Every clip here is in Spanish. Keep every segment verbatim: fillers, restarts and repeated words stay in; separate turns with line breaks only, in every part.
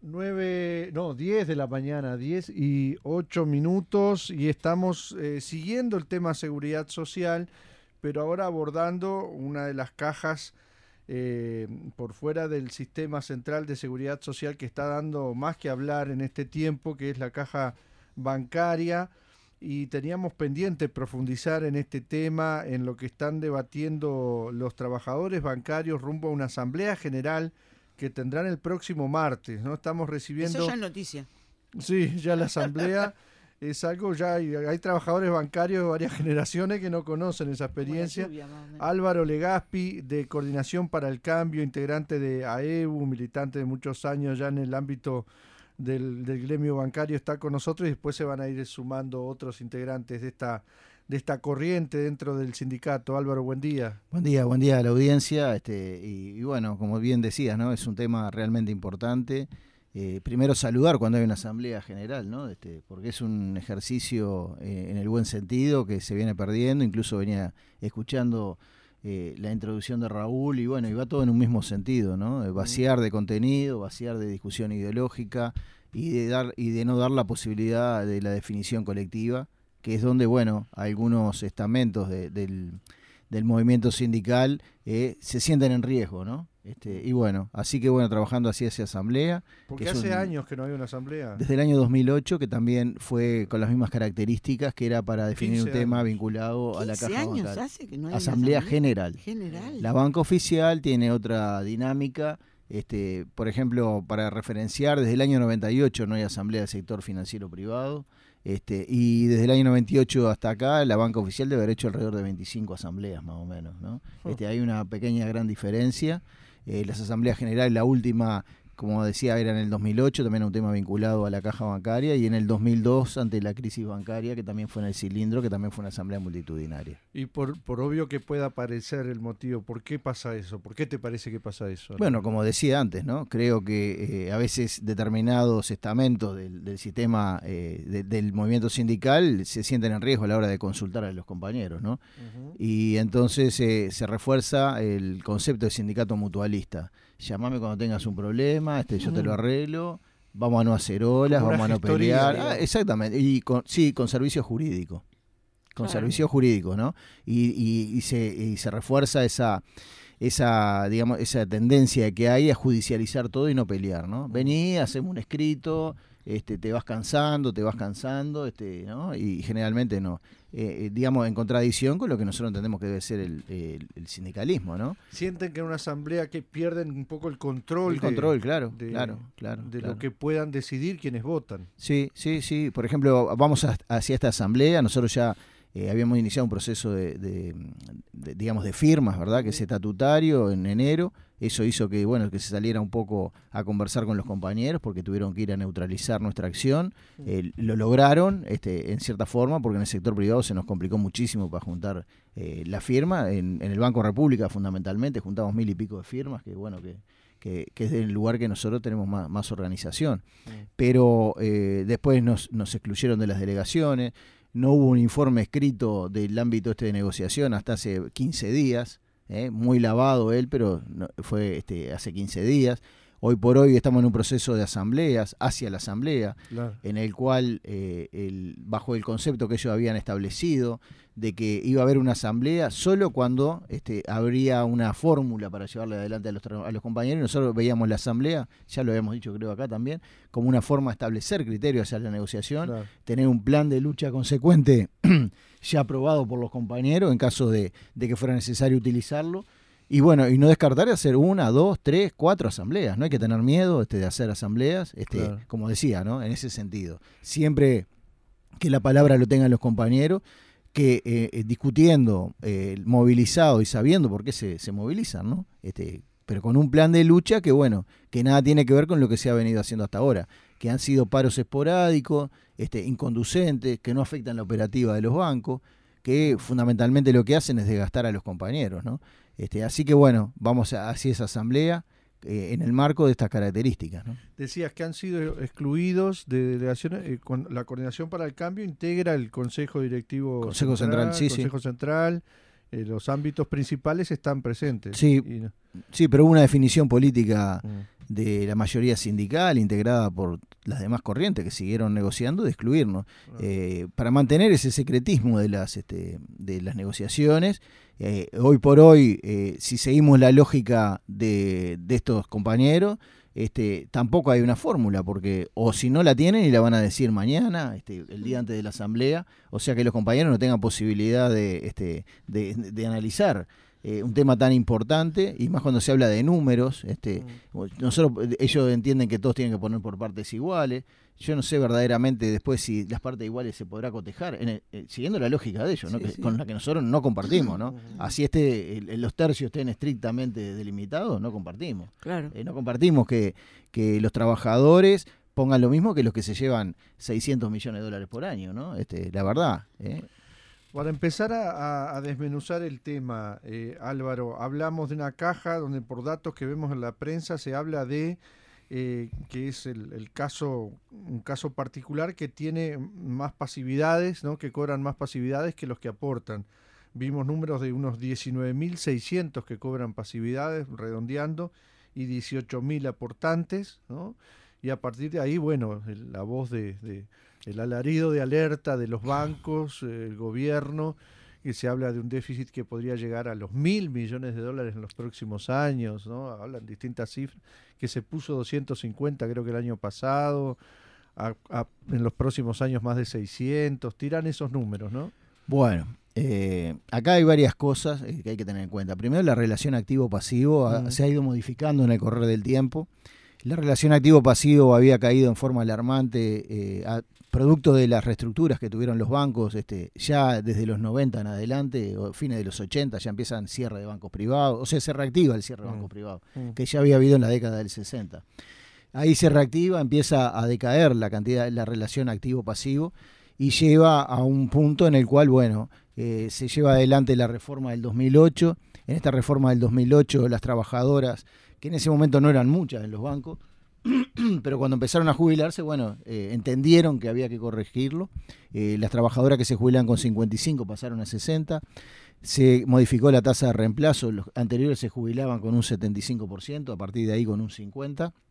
Nueve, no, diez de la mañana, diez y ocho minutos, y estamos eh, siguiendo el tema seguridad social, pero ahora abordando una de las cajas eh, por fuera del sistema central de seguridad social que está dando más que hablar en este tiempo, que es la caja bancaria, y teníamos pendiente profundizar en este tema, en lo que están debatiendo los trabajadores bancarios rumbo a una asamblea general que tendrán el próximo martes, ¿no? Estamos recibiendo...
Eso ya es noticia.
Sí, ya la asamblea es algo, ya hay, hay trabajadores bancarios de varias generaciones que no conocen esa experiencia.
Lluvia, más o menos.
Álvaro Legaspi, de Coordinación para el Cambio, integrante de A E B U, militante de muchos años ya en el ámbito del, del gremio bancario, está con nosotros, y después se van a ir sumando otros integrantes de esta de esta corriente dentro del sindicato. Álvaro, buen día.
Buen día, buen día a la audiencia. Este, y, y bueno, como bien decías, ¿no? Es un tema realmente importante. Eh, primero saludar cuando hay una asamblea general, ¿no? Este, porque es un ejercicio eh, en el buen sentido que se viene perdiendo. Incluso venía escuchando eh, la introducción de Raúl y bueno, y va todo en un mismo sentido, ¿no? Eh, vaciar de contenido, vaciar de discusión ideológica y de dar y de no dar la posibilidad de la definición colectiva, que es donde, bueno, algunos estamentos de, del, del movimiento sindical eh, se sienten en riesgo, ¿no? Este, y bueno, así que bueno, trabajando así hacia asamblea.
Porque
que
hace
un,
años que no hay una asamblea.
Desde el año dos mil ocho, que también fue con las mismas características, que era para definir un tema
años.
vinculado a la caja
años
bancaria.
hace que no hay
Asamblea
una
general.
general.
La banca oficial tiene otra dinámica. Este, por ejemplo, para referenciar, desde el año noventa y ocho no hay asamblea del sector financiero privado. Este, y desde el año noventa y ocho hasta acá, la banca oficial debe haber hecho alrededor de veinticinco asambleas más o menos, ¿no? Este, hay una pequeña gran diferencia. Eh, las asambleas generales, la última, como decía, era en el dos mil ocho, también un tema vinculado a la caja bancaria, y en el dos mil dos, ante la crisis bancaria, que también fue en el cilindro, que también fue una asamblea multitudinaria.
Y por, por obvio que pueda parecer el motivo, ¿por qué pasa eso? ¿Por qué te parece que pasa eso?
Bueno, como decía antes, ¿no? Creo que eh, a veces determinados estamentos del, del sistema eh, de, del movimiento sindical se sienten en riesgo a la hora de consultar a los compañeros, ¿no? Uh-huh. Y entonces eh, se refuerza el concepto de sindicato mutualista. Llamame cuando tengas un problema, este, yo te lo arreglo, vamos a no hacer olas, vamos a no pelear. Ah, exactamente, y con, sí, con servicio jurídico. Con claro. servicio jurídico, ¿no? Y, y, y, se, y se refuerza esa, esa, digamos, esa tendencia que hay a judicializar todo y no pelear, ¿no? Vení, hacemos un escrito, este, te vas cansando, te vas cansando, este, ¿no? Y generalmente no. Eh, digamos, en contradicción con lo que nosotros entendemos que debe ser el, el, el sindicalismo, ¿no?
Sienten que en una asamblea que pierden un poco el control.
El control,
de,
claro,
de,
claro, claro.
De
claro.
lo que puedan decidir quienes votan.
Sí, sí, sí. Por ejemplo, vamos a, hacia esta asamblea, nosotros ya eh, habíamos iniciado un proceso de, de, de, digamos, de firmas, ¿verdad? Que es estatutario en enero. Eso hizo que, bueno, que se saliera un poco a conversar con los compañeros porque tuvieron que ir a neutralizar nuestra acción. Eh, lo lograron, este, en cierta forma, porque en el sector privado se nos complicó muchísimo para juntar eh, la firma. En, en el Banco República, fundamentalmente, juntamos mil y pico de firmas, que bueno, que, que, que es el lugar que nosotros tenemos más, más organización. Pero eh, después nos, nos excluyeron de las delegaciones. No hubo un informe escrito del ámbito este de negociación hasta hace quince días. Eh, muy lavado él, pero no, fue este, hace quince días. Hoy por hoy estamos en un proceso de asambleas, hacia la asamblea, claro. en el cual, eh, el, bajo el concepto que ellos habían establecido, de que iba a haber una asamblea solo cuando este, habría una fórmula para llevarle adelante a los, a los compañeros. Nosotros veíamos la asamblea, ya lo habíamos dicho creo acá también, como una forma de establecer criterios hacia la negociación, claro. tener un plan de lucha consecuente ya aprobado por los compañeros en caso de, de que fuera necesario utilizarlo. Y bueno, y no descartar hacer una, dos, tres, cuatro asambleas. No hay que tener miedo este, de hacer asambleas, este, claro. como decía, ¿no? En ese sentido. Siempre que la palabra lo tengan los compañeros, que eh, discutiendo, eh, movilizado y sabiendo por qué se, se movilizan, ¿no? Este, pero con un plan de lucha que, bueno, que nada tiene que ver con lo que se ha venido haciendo hasta ahora, que han sido paros esporádicos, este, inconducentes, que no afectan la operativa de los bancos, que fundamentalmente lo que hacen es desgastar a los compañeros, ¿no? Este, así que bueno, vamos a, hacia esa asamblea eh, en el marco de estas características, ¿no?
Decías que han sido excluidos de delegaciones, eh, con la Coordinación para el Cambio integra el Consejo Directivo
Consejo Central, sí,
Consejo
sí.
Central, eh, los ámbitos principales están presentes.
Sí,
y no.
sí, pero hubo una definición política mm. de la mayoría sindical, integrada por las demás corrientes que siguieron negociando, de excluirnos. Claro. Eh, para mantener ese secretismo de las, este, de las negociaciones, eh, hoy por hoy, eh, si seguimos la lógica de, de estos compañeros, Este, tampoco hay una fórmula, porque o si no la tienen y la van a decir mañana, este, el día antes de la asamblea, o sea que los compañeros no tengan posibilidad de, este, de, de analizar eh, un tema tan importante, y más cuando se habla de números. Este, nosotros, ellos entienden que todos tienen que poner por partes iguales. Yo no sé verdaderamente después si las partes iguales se podrá cotejar, en el, eh, siguiendo la lógica de ellos, ¿no? Sí, que, sí. Con la que nosotros no compartimos, ¿no? Así este, el, los tercios estén estrictamente delimitados, no compartimos.
Claro.
Eh, no compartimos que, que los trabajadores pongan lo mismo que los que se llevan seiscientos millones de dólares por año, ¿no? Este, la verdad. ¿eh?
Para empezar a, a desmenuzar el tema, eh, Álvaro, hablamos de una caja donde por datos que vemos en la prensa se habla de Eh, que es el, el caso, un caso particular que tiene más pasividades, ¿no? Que cobran más pasividades que los que aportan. Vimos números de unos diecinueve mil seiscientos que cobran pasividades, redondeando, y dieciocho mil aportantes, ¿no? Y a partir de ahí, bueno, el, la voz de, de el alarido de alerta de los bancos, eh, el gobierno, que se habla de un déficit que podría llegar a los mil millones de dólares en los próximos años, ¿no? Hablan distintas cifras, que se puso doscientos cincuenta creo que el año pasado, a, a, en los próximos años más de seiscientos, tiran esos números, ¿no?
Bueno, eh, acá hay varias cosas que hay que tener en cuenta. Primero, la relación activo-pasivo mm. se ha ido modificando en el correr del tiempo. La relación activo-pasivo había caído en forma alarmante, eh, a, producto de las reestructuras que tuvieron los bancos, este, ya desde los noventa en adelante, o fines de los ochenta, ya empiezan cierre de bancos privados, o sea, se reactiva el cierre de bancos mm. privados, mm. que ya había habido en la década del sesenta. Ahí se reactiva, empieza a decaer la cantidad, la relación activo-pasivo, y lleva a un punto en el cual, bueno, eh, se lleva adelante la reforma del dos mil ocho. En esta reforma del dos mil ocho, las trabajadoras, que en ese momento no eran muchas en los bancos, pero cuando empezaron a jubilarse, bueno, eh, entendieron que había que corregirlo. Eh, las trabajadoras que se jubilan con cincuenta y cinco pasaron a sesenta. Se modificó la tasa de reemplazo. Los anteriores se jubilaban con un setenta y cinco por ciento, a partir de ahí con un cincuenta por ciento.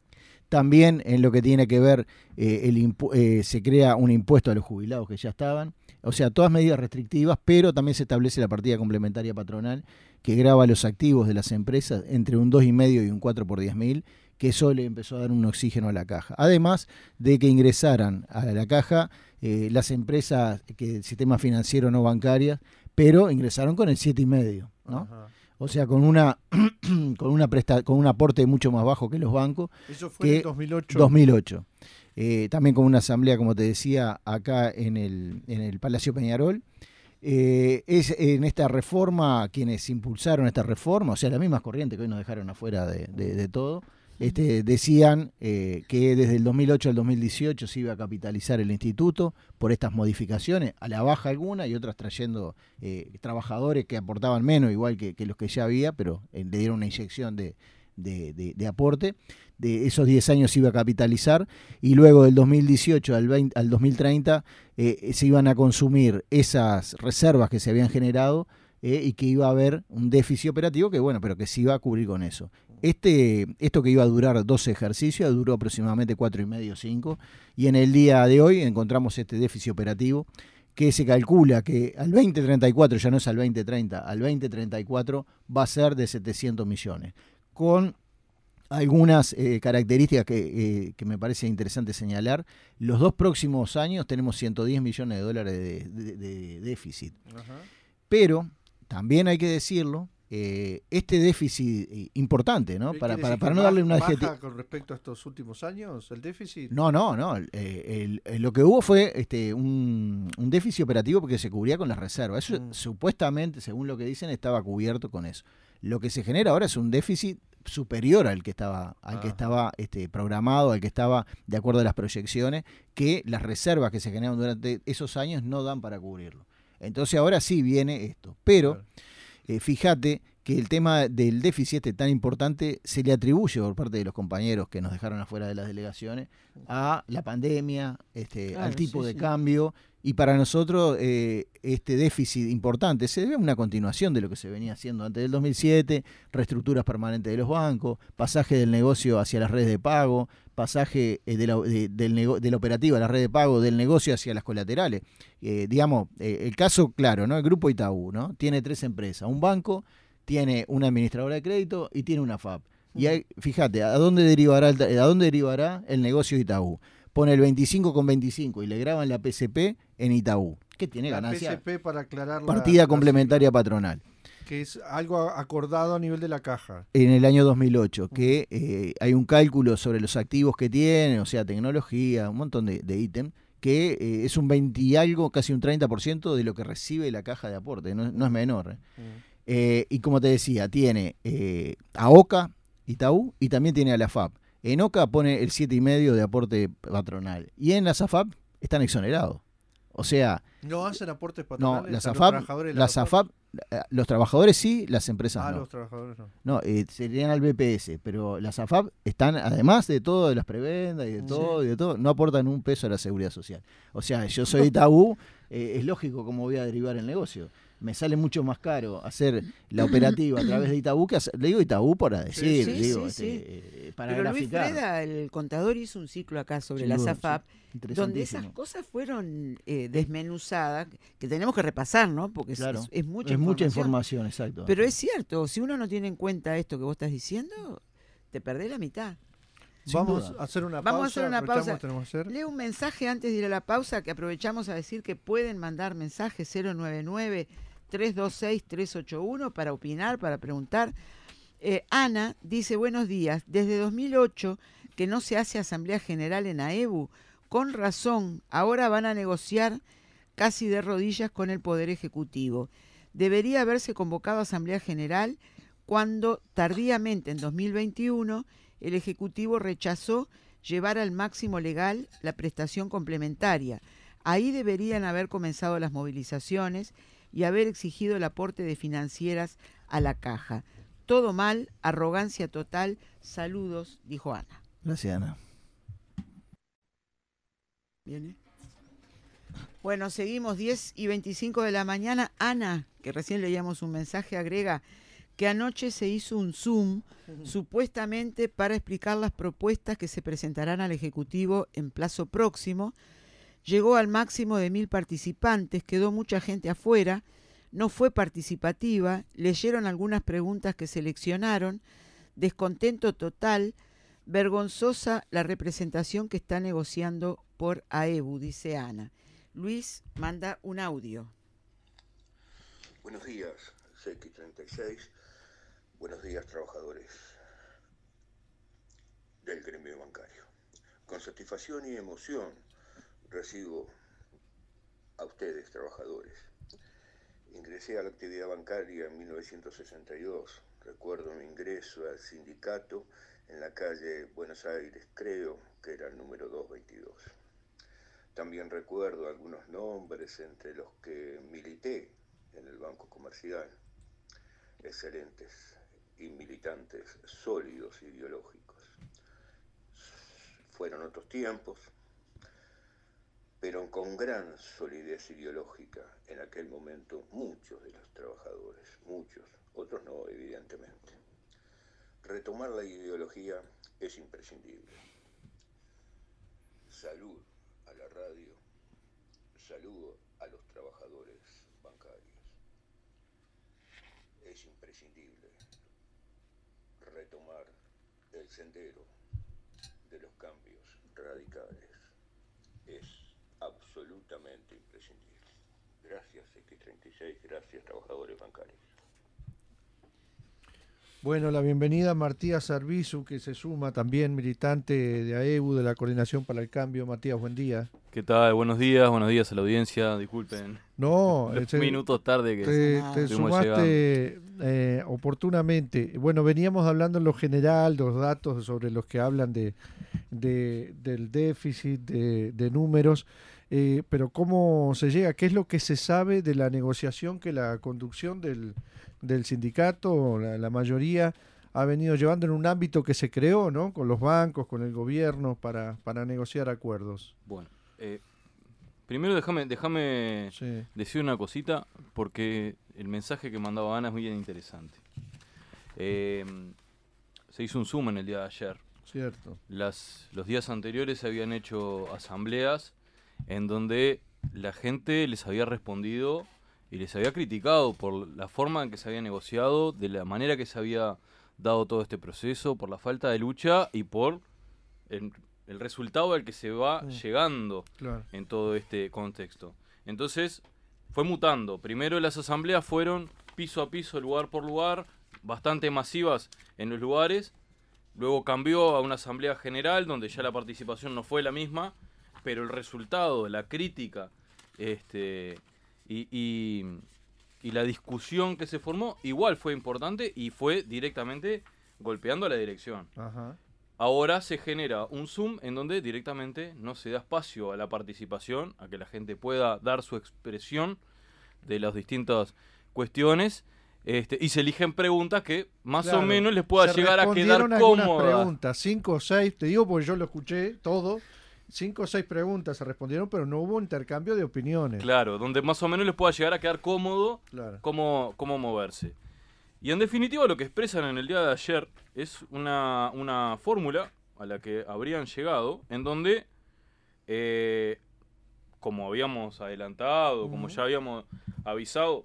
También en lo que tiene que ver, eh, el impu- eh, se crea un impuesto a los jubilados que ya estaban. O sea, todas medidas restrictivas, pero también se establece la partida complementaria patronal que grava los activos de las empresas entre un dos coma cinco y un cuatro por diez mil, que eso le empezó a dar un oxígeno a la caja. Además de que ingresaran a la caja eh, las empresas que el sistema financiero no bancarias, pero ingresaron con el siete coma cinco, ¿no? Ajá. O sea, con una con una presta, con un aporte mucho más bajo que los bancos.
Eso fue en el dos mil ocho.
dos mil ocho. Eh, también con una asamblea, como te decía, acá en el, en el Palacio Peñarol. Eh, es en esta reforma, quienes impulsaron esta reforma, o sea, las mismas corrientes que hoy nos dejaron afuera de, de, de todo, este, decían eh, que desde el dos mil ocho al dos mil dieciocho se iba a capitalizar el instituto por estas modificaciones, a la baja alguna y otras trayendo eh, trabajadores que aportaban menos, igual que, que los que ya había, pero eh, le dieron una inyección de, de, de, de aporte. De esos diez años se iba a capitalizar, y luego del dos mil dieciocho al, veinte, al dos mil treinta eh, se iban a consumir esas reservas que se habían generado, eh, y que iba a haber un déficit operativo que, bueno, pero que se iba a cubrir con eso. Este, esto que iba a durar doce ejercicios duró aproximadamente cuatro y medio, cinco, y en el día de hoy encontramos este déficit operativo que se calcula que al veinte treinta y cuatro, ya no es al veinte treinta, al veinte treinta y cuatro va a ser de setecientos millones, con algunas eh, características que, eh, que me parece interesante señalar. Los dos próximos años tenemos ciento diez millones de dólares de, de, de déficit. Ajá. Pero también hay que decirlo, eh, este déficit importante, ¿no? Para, para, para no darle una
¿Baja con respecto a estos últimos años el déficit?
No, no, no. Eh, el, el, lo que hubo fue este, un, un déficit operativo porque se cubría con las reservas. Eso mm. supuestamente, según lo que dicen, estaba cubierto con eso. Lo que se genera ahora es un déficit superior al que estaba, al que estaba este, programado, al que estaba de acuerdo a las proyecciones, que las reservas que se generaron durante esos años no dan para cubrirlo. Entonces ahora sí viene esto. Pero claro. eh, fíjate que el tema del déficit este tan importante se le atribuye por parte de los compañeros que nos dejaron afuera de las delegaciones a la pandemia, este,
claro,
al tipo
sí,
de
sí.
cambio, y para nosotros eh, este déficit importante se debe a una continuación de lo que se venía haciendo antes del dos mil siete, reestructuras permanentes de los bancos, pasaje del negocio hacia las redes de pago, pasaje eh, de, la, de, del nego, de la operativa a la red de pago, del negocio hacia las colaterales. Eh, digamos, eh, el caso claro, ¿no? El Grupo Itaú, ¿no? Tiene tres empresas, un banco, tiene una administradora de crédito y tiene una F A P. Y hay, fíjate, ¿a dónde derivará el, a dónde derivará el negocio de Itaú? Pone el veinticinco con veinticinco y le graban la P C P en Itaú, que tiene
La
ganancia.
P C P, para aclarar,
partida
la,
complementaria
la,
patronal.
Que es algo acordado a nivel de la caja.
En el año dos mil ocho, que eh, hay un cálculo sobre los activos que tiene, o sea, tecnología, un montón de, de ítems, que eh, es un veinte y algo, casi un treinta por ciento de lo que recibe la caja de aporte, no, no es menor. ¿eh? Mm. Eh, y como te decía, tiene eh, a OCA, Itaú, y también tiene a la F A P. En OCA pone el siete coma cinco de aporte patronal. Y en las A F A P están exonerados. O sea...
¿No hacen aportes patronales?
No, las
a
A F A P,
los
las A F A P, los trabajadores sí, las empresas
ah,
no.
los trabajadores no.
No, eh, serían al B P S, pero las A F A P están, además de todo, de las prebendas y de todo, sí. y de todo, no aportan un peso a la seguridad social. O sea, yo soy Itaú, eh, es lógico cómo voy a derivar el negocio. Me sale mucho más caro hacer la operativa a través de Itaú que hacer, le digo Itaú para decir,
sí,
digo,
sí,
este,
sí.
Eh, para
Pero
graficar.
Luis Freda, el contador, hizo un ciclo acá sobre
Sin
las
duda,
A F A P,
sí,
donde esas cosas fueron eh, desmenuzadas, que tenemos que repasar, ¿no? Porque
claro,
es, es, mucha,
es
información.
mucha información, exacto.
Pero es cierto, si uno no tiene en cuenta esto que vos estás diciendo, te perdés la mitad.
Sin Vamos duda. a hacer una pausa.
Vamos a hacer una pausa.
Hacer.
Leo un mensaje antes de ir a la pausa, que aprovechamos a decir que pueden mandar mensajes cero nueve nueve, tres dos seis, tres ocho uno para opinar, para preguntar. Eh, Ana dice, buenos días, desde dos mil ocho que no se hace asamblea general en AEBU, con razón, ahora van a negociar casi de rodillas con el Poder Ejecutivo. Debería haberse convocado asamblea general cuando tardíamente en dos mil veintiuno el Ejecutivo rechazó llevar al máximo legal la prestación complementaria. Ahí deberían haber comenzado las movilizaciones y haber exigido el aporte de financieras a la caja. Todo mal, arrogancia total. Saludos, dijo Ana.
Gracias, Ana.
Viene. Bueno, seguimos, diez y veinticinco de la mañana. Ana, que recién leíamos un mensaje, agrega que anoche se hizo un Zoom, uh-huh. supuestamente para explicar las propuestas que se presentarán al Ejecutivo en plazo próximo. Llegó al máximo de mil participantes, quedó mucha gente afuera, no fue participativa, leyeron algunas preguntas que seleccionaron, descontento total, vergonzosa la representación que está negociando por AEBU, dice Ana. Luis manda un audio.
Buenos días, X treinta y seis. Buenos días, trabajadores del gremio bancario. Con satisfacción y emoción recibo a ustedes, trabajadores. Ingresé a la actividad bancaria en mil novecientos sesenta y dos. Recuerdo mi ingreso al sindicato en la calle Buenos Aires, creo que era el número doscientos veintidós. También recuerdo algunos nombres entre los que milité en el Banco Comercial. Excelentes y militantes sólidos ideológicos. Fueron otros tiempos, pero con gran solidez ideológica en aquel momento muchos de los trabajadores, muchos, otros no, evidentemente. Retomar la ideología es imprescindible. Salud a la radio, saludo a los trabajadores bancarios. Es imprescindible retomar el sendero de los cambios radicales. Es absolutamente imprescindible. Gracias, X treinta y seis, gracias, trabajadores bancarios.
Bueno, la bienvenida a Matías Arbizu, que se suma también, militante de AEBU, de la Coordinación para el Cambio. Matías, buen día.
¿Qué tal? Buenos días, buenos días a la audiencia. Disculpen.
No,
los ese, minutos tarde que
te, te sumaste eh, oportunamente. Bueno, veníamos hablando en lo general, los datos sobre los que hablan de, de del déficit, de, de números, eh, pero ¿cómo se llega? ¿Qué es lo que se sabe de la negociación que la conducción del del sindicato, la, la mayoría, ha venido llevando en un ámbito que se creó, ¿no? Con los bancos, con el gobierno, para, para negociar acuerdos.
Bueno, eh, primero déjame déjame
Sí.
decir una cosita, porque el mensaje que mandaba Ana es muy bien interesante. Eh, se hizo un Zoom en el día de ayer.
Cierto.
Las, los días anteriores se habían hecho asambleas en donde la gente les había respondido y les había criticado por la forma en que se había negociado, de la manera que se había dado todo este proceso, por la falta de lucha y por el, el resultado al que se va
Mm.
llegando
Claro.
en todo este contexto. Entonces fue mutando. Primero las asambleas fueron piso a piso, lugar por lugar, bastante masivas en los lugares. Luego cambió a una asamblea general donde ya la participación no fue la misma, pero el resultado, la crítica este, y, y, y la discusión que se formó igual fue importante y fue directamente golpeando a la dirección.
Ajá.
Ahora se genera un Zoom en donde directamente no se da espacio a la participación, a que la gente pueda dar su expresión de las distintas cuestiones. Este, y se eligen preguntas que más
Claro,
o menos les pueda
se
llegar a quedar
respondieron algunas
cómodas.
preguntas, cinco o seis, te digo porque yo lo escuché todo, cinco o seis preguntas se respondieron, pero no hubo intercambio de opiniones.
Claro, donde más o menos les pueda llegar a quedar cómodo
Claro.
cómo, cómo moverse. Y en definitiva lo que expresan en el día de ayer es una, una fórmula a la que habrían llegado, en donde, eh, como habíamos adelantado, como
Ujú.
ya habíamos avisado,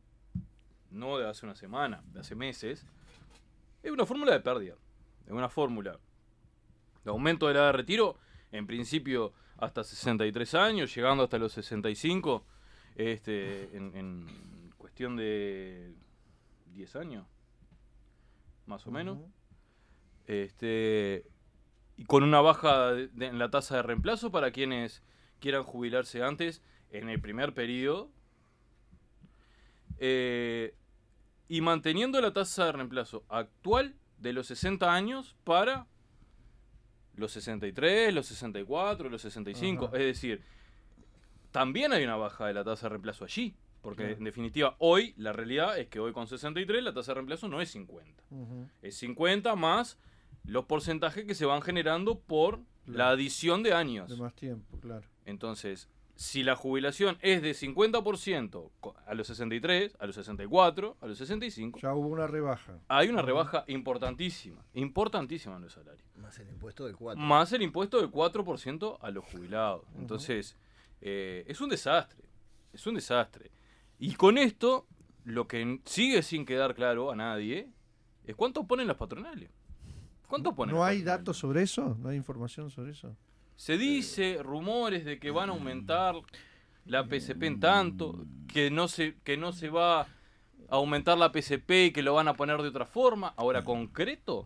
no de hace una semana, de hace meses, es una fórmula de pérdida, es una fórmula de aumento de la edad de retiro, en principio hasta sesenta y tres años, llegando hasta los sesenta y cinco, este, en, en cuestión de diez años, más o menos,
Ujú.
este, y con una baja de- de- en la tasa de reemplazo para quienes quieran jubilarse antes en el primer periodo, eh, y manteniendo la tasa de reemplazo actual de los sesenta años para los sesenta y tres, los sesenta y cuatro, los sesenta y cinco.
Ajá.
Es decir, también hay una baja de la tasa de reemplazo allí. Porque
Claro.
en definitiva, hoy, la realidad es que hoy con sesenta y tres la tasa de reemplazo no es cincuenta.
Ujú.
Es cincuenta más los porcentajes que se van generando por la
Claro.
adición de años.
De más tiempo, claro.
Entonces, si la jubilación es de cincuenta por ciento co- a los sesenta y tres, a los sesenta y cuatro, a los sesenta y cinco,
Ya hubo una rebaja.
hay una rebaja importantísima, importantísima en los salarios.
Más el impuesto del cuatro.
Más el impuesto del cuatro por ciento a los jubilados.
Ujú.
Entonces, eh, es un desastre, es un desastre. Y con esto, lo que n- sigue sin quedar claro a nadie es cuánto ponen las patronales. ¿Cuánto ponen
¿No
las
hay
patronales?
datos sobre eso? ¿No hay información sobre eso?
Se dice rumores de que van a aumentar la P C P en tanto, que no se, que no se va a aumentar la P C P y que lo van a poner de otra forma. Ahora, concreto,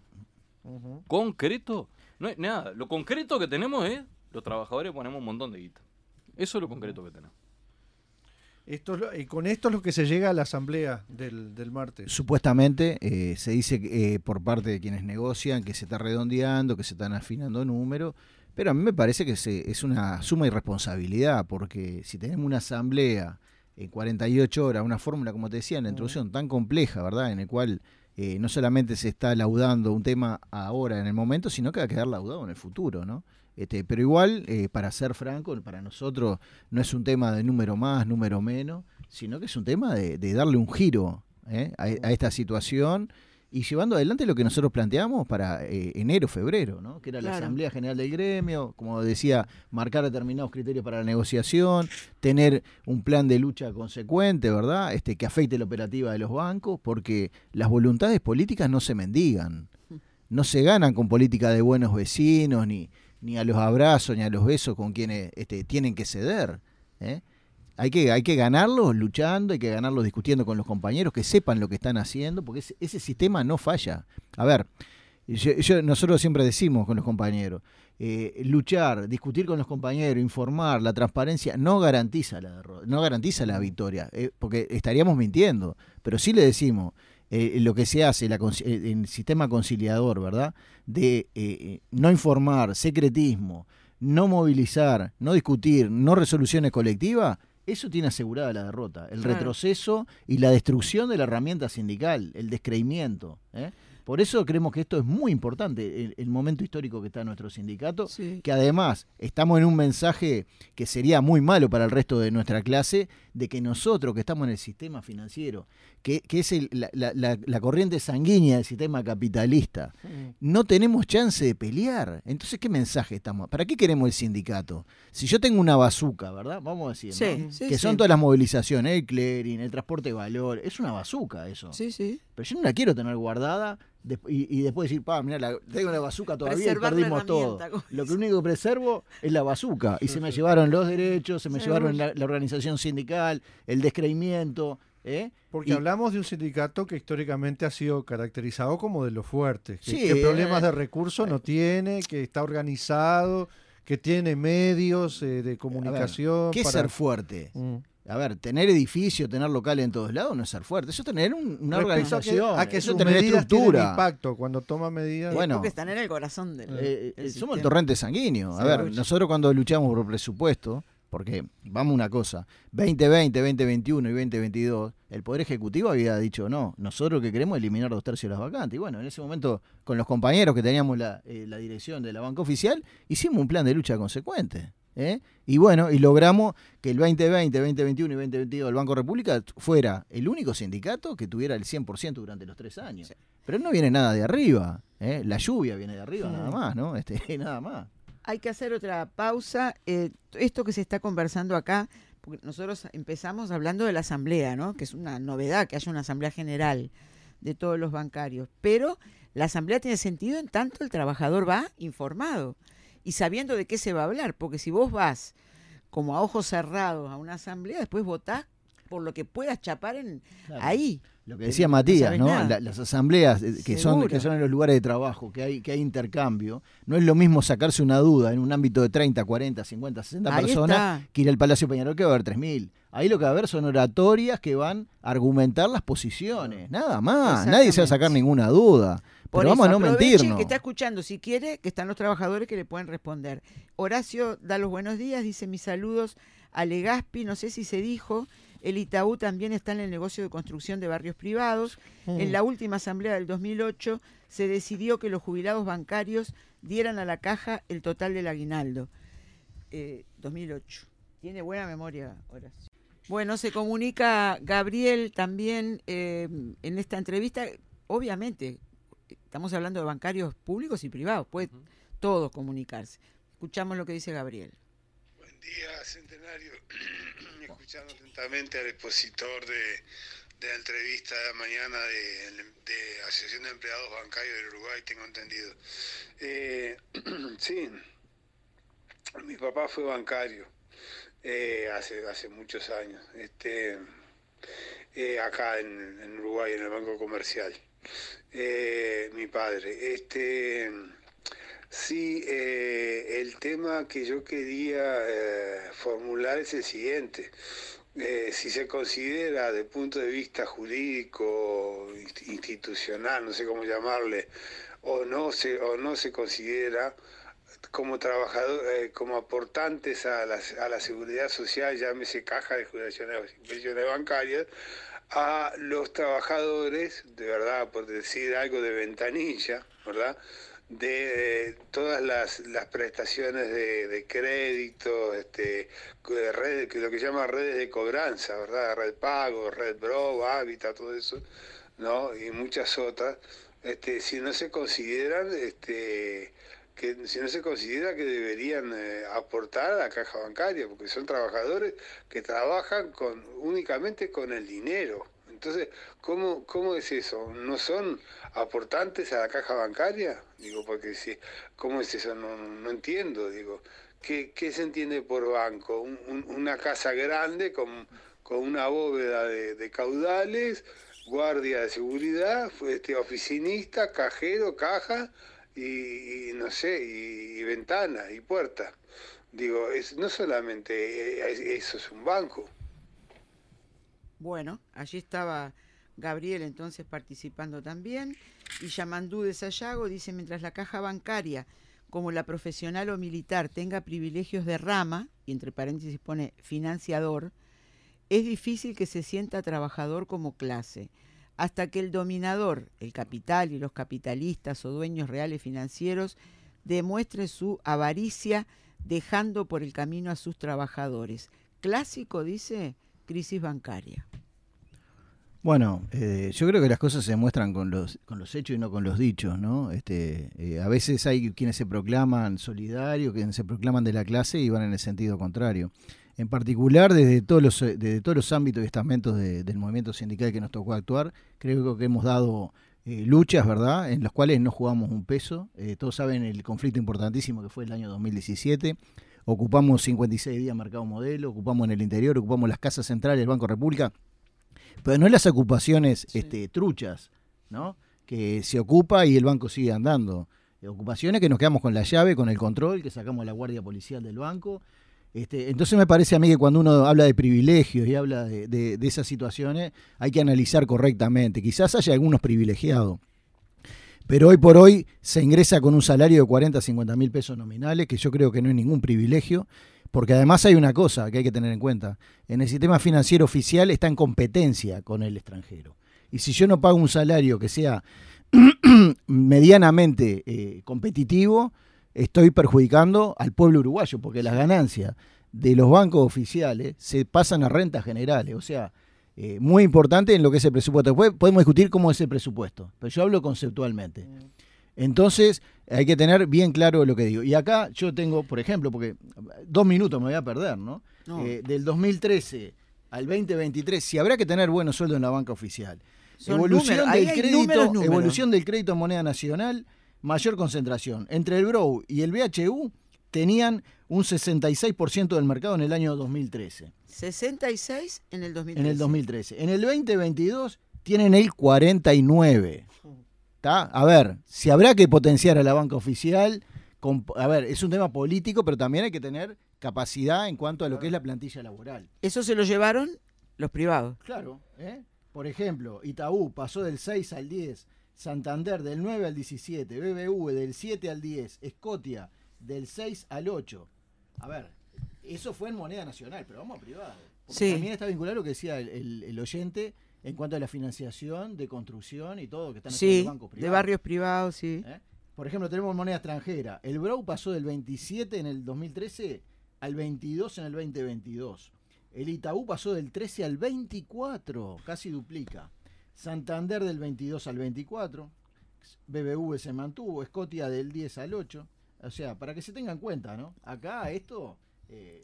Ujú.
concreto, no hay nada. Lo concreto que tenemos es, los trabajadores ponemos un montón de guita. Eso es lo concreto que tenemos.
Esto es lo- y con esto es lo que se llega a la asamblea del, del martes.
Supuestamente eh, se dice que, eh, por parte de quienes negocian que se está redondeando, que se están afinando números, pero a mí me parece que se, es una suma irresponsabilidad, porque si tenemos una asamblea en cuarenta y ocho horas, una fórmula, como te decía en la introducción, tan compleja, ¿verdad? En el cual eh, no solamente se está laudando un tema ahora, en el momento, sino que va a quedar laudado en el futuro, ¿no? Este, pero igual, eh, para ser franco, para nosotros no es un tema de número más, número menos, sino que es un tema de, de darle un giro ¿eh? a, a esta situación y llevando adelante lo que nosotros planteamos para eh, enero, febrero, ¿no? Que era la
Claro.
Asamblea General del Gremio, como decía, marcar determinados criterios para la negociación, tener un plan de lucha consecuente, ¿verdad? Este, que afecte la operativa de los bancos, porque las voluntades políticas no se mendigan, no se ganan con política de buenos vecinos, ni ni a los abrazos, ni a los besos con quienes este, tienen que ceder. ¿eh? Hay que, hay que ganarlos luchando, hay que ganarlos discutiendo con los compañeros, que sepan lo que están haciendo, porque ese, ese sistema no falla. A ver, yo, yo- nosotros siempre decimos con los compañeros, eh, luchar, discutir con los compañeros, informar, la transparencia no garantiza la derrota, no garantiza la victoria, eh, porque estaríamos mintiendo, pero sí le decimos, eh, lo que se hace la, conci- eh, en el sistema conciliador, ¿verdad? De eh, no informar, secretismo, no movilizar, no discutir, no resoluciones colectivas, eso tiene asegurada la derrota, el
Claro.
retroceso y la destrucción de la herramienta sindical, el descreimiento, ¿eh? Por eso creemos que esto es muy importante, el, el momento histórico que está nuestro sindicato,
Sí.
que además estamos en un mensaje que sería muy malo para el resto de nuestra clase, de que nosotros que estamos en el sistema financiero, que, que es el- la, la- la- la corriente sanguínea del sistema capitalista, no tenemos chance de pelear. Entonces, ¿qué mensaje estamos? ¿Para qué queremos el sindicato? Si yo tengo una bazuca, ¿verdad? Vamos a decir,
Sí,
¿no?
sí,
que son
sí.
todas las movilizaciones, el clearing, el transporte de valor, es una bazuca eso.
Sí, sí.
Pero yo no la quiero tener guardada de- y, y después decir, pa, mira, la, tengo la bazuca todavía y
Preservar la
perdimos todo.
herramienta, como
Lo que único que preservo es la bazuca. Y se me llevaron los derechos, se me
Seguro.
llevaron la, la organización sindical, el descreimiento. ¿eh?
Porque
Y-
hablamos de un sindicato que históricamente ha sido caracterizado como de los fuertes, que,
Sí,
que problemas
eh,
de recursos no tiene, que está organizado, que tiene medios eh, de
A ver,
comunicación.
¿qué es
para-
ser fuerte?
Mm.
A ver, tener edificio, tener locales en todos lados no es ser fuerte. Eso es tener un- una
Respecto a que-
organización,
a que
eso
sus
es tener
medidas tienen
estructura.
impacto cuando toma medidas.
Bueno,
Porque están en el corazón del
Eh,
del
eh, somos el
sistema.
torrente sanguíneo. A
Sí,
ver,
mucho.
nosotros cuando luchamos por presupuesto, porque vamos a una cosa, veinte veinte, veinte veintiuno y veinte veintidós, el Poder Ejecutivo había dicho, no, nosotros lo que queremos es eliminar dos tercios de las vacantes. Y bueno, en ese momento, con los compañeros que teníamos la, eh, la dirección de la banca oficial, hicimos un plan de lucha consecuente. ¿eh? Y bueno, y logramos que el veinte veinte, veinte veintiuno y veinte veintidós del Banco República fuera el único sindicato que tuviera el cien por ciento durante los tres años.
Sí.
Pero no viene nada de arriba, ¿eh? La lluvia viene de arriba
Mm.
nada más, ¿no? Este, nada más.
Hay que hacer otra pausa. Eh, esto que se está conversando acá, porque nosotros empezamos hablando de la asamblea, ¿no? Que es una novedad que haya una asamblea general de todos los bancarios. Pero la asamblea tiene sentido en tanto el trabajador va informado y sabiendo de qué se va a hablar. Porque si vos vas como a ojos cerrados a una asamblea, después votás por lo que puedas chapar en
Claro.
ahí.
Lo que decía
No
Matías,
sabes
¿no?
nada.
La- las asambleas eh, que son,
Seguro.
que son en los lugares de trabajo, que hay, que hay intercambio, no es lo mismo sacarse una duda en un ámbito de treinta, cuarenta, cincuenta, sesenta
Ahí
personas
está.
que ir al Palacio Peñarol, que va a haber tres mil. Ahí lo que va a haber son oratorias que van a argumentar las posiciones, nada más. Nadie se va a sacar
Exactamente.
ninguna duda.
Por
Pero vamos a
eso,
no
aproveche
mentirnos.
que está escuchando, si quiere, que están los trabajadores que le pueden responder. Horacio da los buenos días, dice mis saludos a Legaspi, no sé si se dijo, el Itaú también está en el negocio de construcción de barrios privados.
Mm.
En la última asamblea del dos mil ocho se decidió que los jubilados bancarios dieran a la caja el total del aguinaldo. Eh, dos mil ocho. Tiene buena memoria, Horacio. Bueno, se comunica Gabriel también eh, en esta entrevista, obviamente. Estamos hablando de bancarios públicos y privados, puede
Ujú.
todos comunicarse. Escuchamos lo que dice Gabriel.
Buen día, Centenario. Escuchando atentamente al expositor de, de la entrevista de la mañana de, de Asociación de Empleados Bancarios del Uruguay, tengo entendido. Eh, sí, mi papá fue bancario eh, hace, hace muchos años, este, eh, acá en, en Uruguay, en el Banco Comercial. Eh, mi padre. Este, sí, eh, el tema que yo quería eh, formular es el siguiente. Eh, si se considera desde el punto de vista jurídico, inst- institucional, no sé cómo llamarle, o no se, o no se considera como trabajador, eh, como aportantes a la, a la seguridad social, llámese caja de jubilaciones y pensiones bancarias, a los trabajadores, de verdad, por decir algo de ventanilla, ¿verdad?, de eh, todas las, las prestaciones de, de crédito, este, de red, que lo que llama redes de cobranza, ¿verdad?, Red Pago, Red Bro, Hábitat, todo eso, ¿no?, y muchas otras, este, si no se consideran, este, que si no se considera que deberían eh, aportar a la caja bancaria, porque son trabajadores que trabajan con únicamente con el dinero. Entonces, ¿cómo, cómo es eso? ¿No son aportantes a la caja bancaria? Digo, porque si, ¿cómo es eso? No, no entiendo, digo. ¿Qué, qué se entiende por banco? Un, un, una casa grande con, con una bóveda de, de caudales, guardia de seguridad, este, oficinista, cajero, caja, y, y no sé, y, y ventana y puerta. Digo, es, no solamente eh, eso es un banco.
Bueno, allí estaba Gabriel entonces participando también. Y Yamandú de Sayago dice, mientras la caja bancaria, como la profesional o militar, tenga privilegios de rama, y entre paréntesis pone financiador, es difícil que se sienta trabajador como clase, hasta que el dominador, el capital y los capitalistas o dueños reales financieros demuestre su avaricia dejando por el camino a sus trabajadores. Clásico, dice, crisis bancaria.
Bueno, eh, yo creo que las cosas se demuestran con los con los hechos y no con los dichos, ¿no? Este, eh, a veces hay quienes se proclaman solidarios, quienes se proclaman de la clase y van en el sentido contrario. En particular, desde todos los desde todos los ámbitos y estamentos de, del movimiento sindical que nos tocó actuar, creo que hemos dado eh, luchas, ¿verdad?, en las cuales no jugamos un peso. Eh, todos saben el conflicto importantísimo que fue el año dos mil diecisiete. Ocupamos cincuenta y seis días mercado modelo, ocupamos en el interior, ocupamos las casas centrales del Banco República. Pero no las ocupaciones sí. este, truchas, ¿no? Que se ocupa y el banco sigue andando. Ocupaciones que nos quedamos con la llave, con el control, que sacamos a la guardia policial del banco. Este, entonces me parece a mí que cuando uno habla de privilegios y habla de, de, de esas situaciones, hay que analizar correctamente. Quizás haya algunos privilegiados, pero hoy por hoy se ingresa con un salario de cuarenta a cincuenta mil pesos nominales, que yo creo que no es ningún privilegio. Porque además hay una cosa que hay que tener en cuenta. En el sistema financiero oficial está en competencia con el extranjero. Y si yo no pago un salario que sea medianamente eh, competitivo, estoy perjudicando al pueblo uruguayo, porque las ganancias de los bancos oficiales se pasan a rentas generales. O sea, eh, muy importante en lo que es el presupuesto. Después podemos discutir cómo es el presupuesto, pero yo hablo conceptualmente. Entonces, hay que tener bien claro lo que digo. Y acá yo tengo, por ejemplo, porque dos minutos me voy a perder, ¿no? no. Eh, del dos mil trece al veinte veintitrés, si habrá que tener buenos sueldos en la banca oficial. Son evolución números, del crédito, números, números. Evolución del crédito en moneda nacional, mayor concentración. Entre el B R O y el B H U tenían un sesenta y seis por ciento del mercado en el año dos mil trece.
¿sesenta y seis en el dos mil trece?
En el dos mil trece. En el veinte veintidós tienen el cuarenta y nueve. ¿Tá? A ver, si habrá que potenciar a la banca oficial, con, a ver, es un tema político, pero también hay que tener capacidad en cuanto a lo que es la plantilla laboral.
¿Eso se lo llevaron los privados?
Claro, ¿eh? Por ejemplo, Itaú pasó del seis al diez, Santander del nueve al diecisiete, B B V del siete al diez, Scotia del seis al ocho. A ver, eso fue en moneda nacional, pero vamos a privado. Sí. También está vinculado a lo que decía el, el, el oyente en cuanto a la financiación de construcción y todo, que están
sí,
en los bancos privados.
De barrios privados, sí.
¿Eh? Por ejemplo, tenemos moneda extranjera. El B R O pasó del veintisiete en el dos mil trece al veintidós en el veinte veintidós. El Itaú pasó del trece al veinticuatro, casi duplica. Santander del veintidós al veinticuatro. B B V se mantuvo. Scotia del diez al ocho. O sea, para que se tengan cuenta, ¿no? Acá esto... Eh,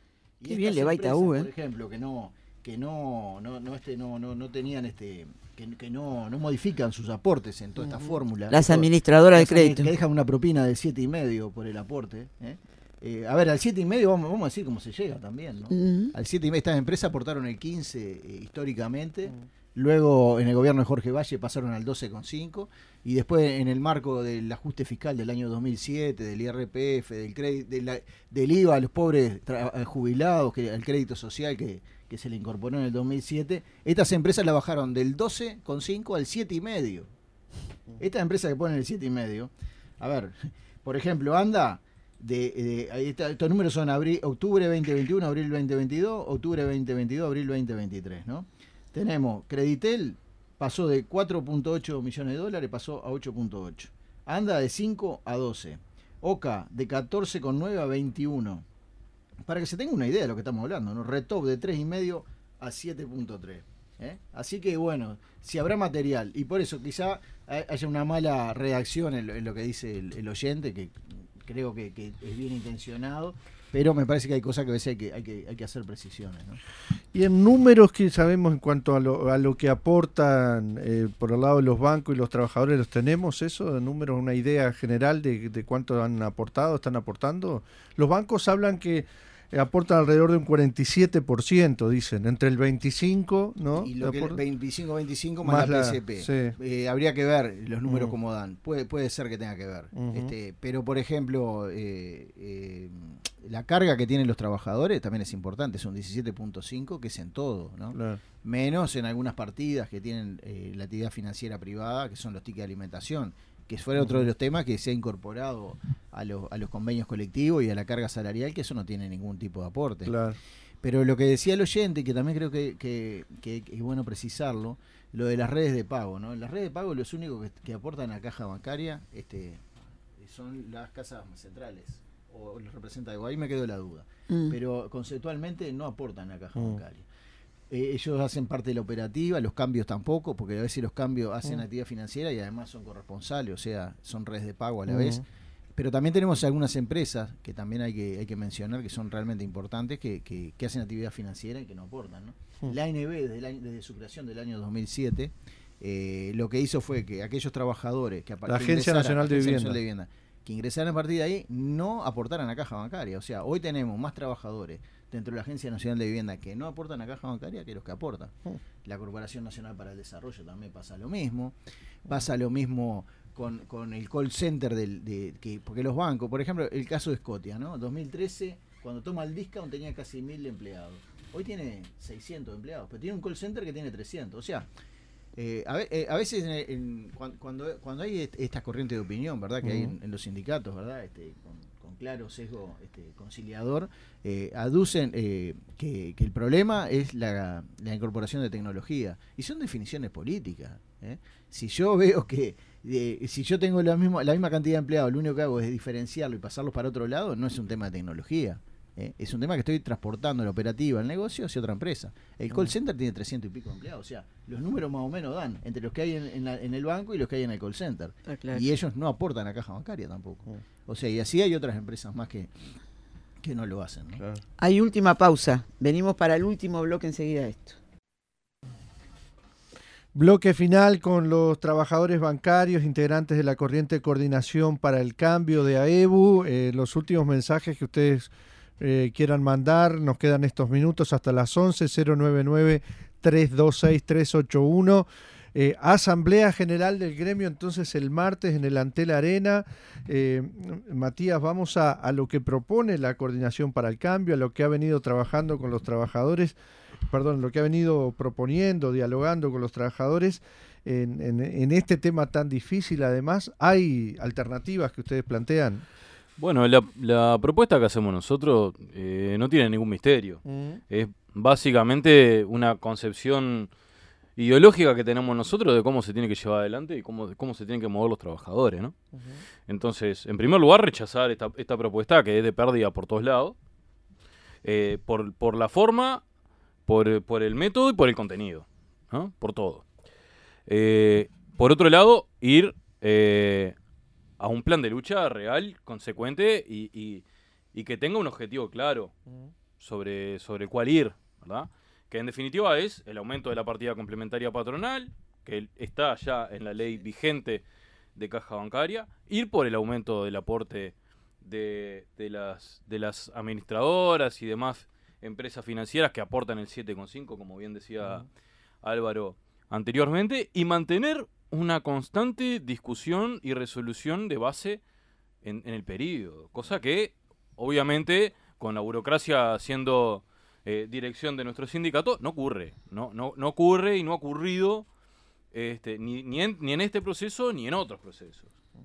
y
qué bien le va a Itaú, ¿eh?
Por ejemplo, que no... que no no no este no no no tenían este que, que no no modifican sus aportes en toda esta uh-huh. fórmula.
Las
esto,
administradoras de crédito
que dejan una propina del siete y medio por el aporte, ¿eh? Eh, a ver, al siete y medio vamos, vamos a decir cómo se llega también, ¿no? Uh-huh. Al siete y medio estas empresas aportaron el quince eh, históricamente. Uh-huh. Luego en el gobierno de Jorge Valle pasaron al doce coma cinco y después en el marco del ajuste fiscal del año dos mil siete, del I R P F, del crédito, de la, del I V A a los pobres tra- jubilados, que el crédito social que que se le incorporó en el dos mil siete, estas empresas la bajaron del doce coma cinco al siete y medio. Estas empresas que ponen el siete y medio, a ver, por ejemplo, anda de, de ahí está, estos números son abril, octubre veinte veintiuno, abril veinte veintidós, octubre veinte veintidós, abril veinte veintitrés, ¿no? Tenemos Creditel pasó de cuatro punto ocho millones de dólares, pasó a ocho punto ocho. Anda de cinco a doce. Oca de catorce coma nueve a veintiuno. Para que se tenga una idea de lo que estamos hablando, ¿no? Retop de tres coma cinco a siete punto tres. ¿eh? Así que bueno, si habrá material, y por eso quizá haya una mala redacción en lo, en lo que dice el, el oyente, que creo que, que es bien intencionado, pero me parece que hay cosas que a veces hay que, hay que, hay que hacer precisiones, ¿no?
Y en números que sabemos en cuanto a lo, a lo que aportan eh, por el lado de los bancos y los trabajadores, ¿los tenemos eso? ¿De números, una idea general de, de cuánto han aportado, están aportando? Los bancos hablan que aportan alrededor de un cuarenta y siete por ciento, dicen, entre el veinticinco, ¿no?
Y lo que el veinticinco veinticinco más, más la P S P. Sí. Eh, habría que ver los números uh-huh. cómo dan. Puede, puede ser que tenga que ver. Uh-huh. Este, pero, por ejemplo, eh, eh, la carga que tienen los trabajadores también es importante. Es un diecisiete punto cinco, que es en todo, ¿no? Claro. Menos en algunas partidas que tienen eh, la actividad financiera privada, que son los tickets de alimentación, que fuera otro de los temas que se ha incorporado a los, a los convenios colectivos y a la carga salarial, que eso no tiene ningún tipo de aporte. Claro. Pero lo que decía el oyente, que también creo que, que, que, que es bueno precisarlo, lo de las redes de pago, ¿no? En las redes de pago los únicos que, que aportan a la caja bancaria este, son las casas centrales, o los representa algo, ahí me quedó la duda. Mm. Pero conceptualmente no aportan a la caja mm. bancaria. Eh, ellos hacen parte de la operativa, los cambios tampoco, porque a veces los cambios hacen mm. actividad financiera y además son corresponsales, o sea, son redes de pago a la mm. vez. Pero también tenemos algunas empresas que también hay que hay que mencionar que son realmente importantes, que, que, que hacen actividad financiera y que no aportan, ¿no? Mm. La A N B, desde, el año, desde su creación del año dos mil siete, eh, lo que hizo fue que aquellos trabajadores que a
la Agencia Nacional de Vivienda,
de Vivienda que ingresaran a partir de ahí no aportaran a la caja bancaria. O sea, hoy tenemos más trabajadores dentro de la Agencia Nacional de Vivienda que no aportan a la caja bancaria que los que aportan. Mm. La Corporación Nacional para el Desarrollo también pasa lo mismo. Pasa lo mismo con, con el call center del, de, que porque los bancos, por ejemplo, el caso de Scotia, ¿no? dos mil trece, cuando toma el discount tenía casi mil empleados. Hoy tiene seiscientos empleados, pero tiene un call center que tiene trescientos. O sea, eh, a, eh, a veces en, en, cuando, cuando hay esta corriente de opinión, ¿verdad? Que uh-huh. hay en, en los sindicatos, ¿verdad? Este, con, con claro sesgo este, conciliador, eh, aducen eh, que, que el problema es la, la incorporación de tecnología. Y son definiciones políticas. ¿eh? Si yo veo que eh, si yo tengo la misma, la misma cantidad de empleados, lo único que hago es diferenciarlo y pasarlos para otro lado, no es un tema de tecnología. ¿eh? Es un tema que estoy transportando la operativa, el negocio, hacia otra empresa. El call center tiene trescientos y pico empleados. O sea, los números más o menos dan entre los que hay en, en, la, en el banco y los que hay en el call center. Ah, claro. Y ellos no aportan a caja bancaria tampoco. O sea, y así hay otras empresas más que, que no lo hacen, ¿no? Claro.
Hay última pausa. Venimos para el último bloque enseguida de esto.
Bloque final con los trabajadores bancarios, integrantes de la corriente de coordinación para el cambio de A E B U. Eh, los últimos mensajes que ustedes eh, quieran mandar, nos quedan estos minutos hasta las once, cero nueve nueve, tres dos seis, tres ocho uno. Eh, Asamblea General del Gremio entonces el martes en el Antel Arena. Eh, Matías, vamos a, a lo que propone la Coordinación para el Cambio, a lo que ha venido trabajando con los trabajadores, perdón, lo que ha venido proponiendo, dialogando con los trabajadores en, en, en este tema tan difícil. Además, ¿hay alternativas que ustedes plantean?
Bueno, la, la propuesta que hacemos nosotros eh, no tiene ningún misterio. Uh-huh. Es básicamente una concepción ideológica que tenemos nosotros de cómo se tiene que llevar adelante y cómo, cómo se tienen que mover los trabajadores, ¿no? Uh-huh. Entonces, en primer lugar, rechazar esta, esta propuesta que es de pérdida por todos lados, eh, por, por la forma, por, por el método y por el contenido, ¿no? Por todo. Eh, por otro lado, ir eh, a un plan de lucha real, consecuente y, y, y que tenga un objetivo claro uh-huh. sobre, sobre cuál ir, ¿verdad? Que en definitiva es el aumento de la partida complementaria patronal, que está ya en la ley vigente de caja bancaria, ir por el aumento del aporte de, de, las, de las administradoras y demás empresas financieras que aportan el siete coma cinco, como bien decía uh-huh. Álvaro anteriormente, y mantener una constante discusión y resolución de base en, en el periodo, cosa que obviamente con la burocracia siendo eh, dirección de nuestro sindicato no ocurre, no, no, no ocurre y no ha ocurrido este, ni, ni, en, ni en este proceso ni en otros procesos.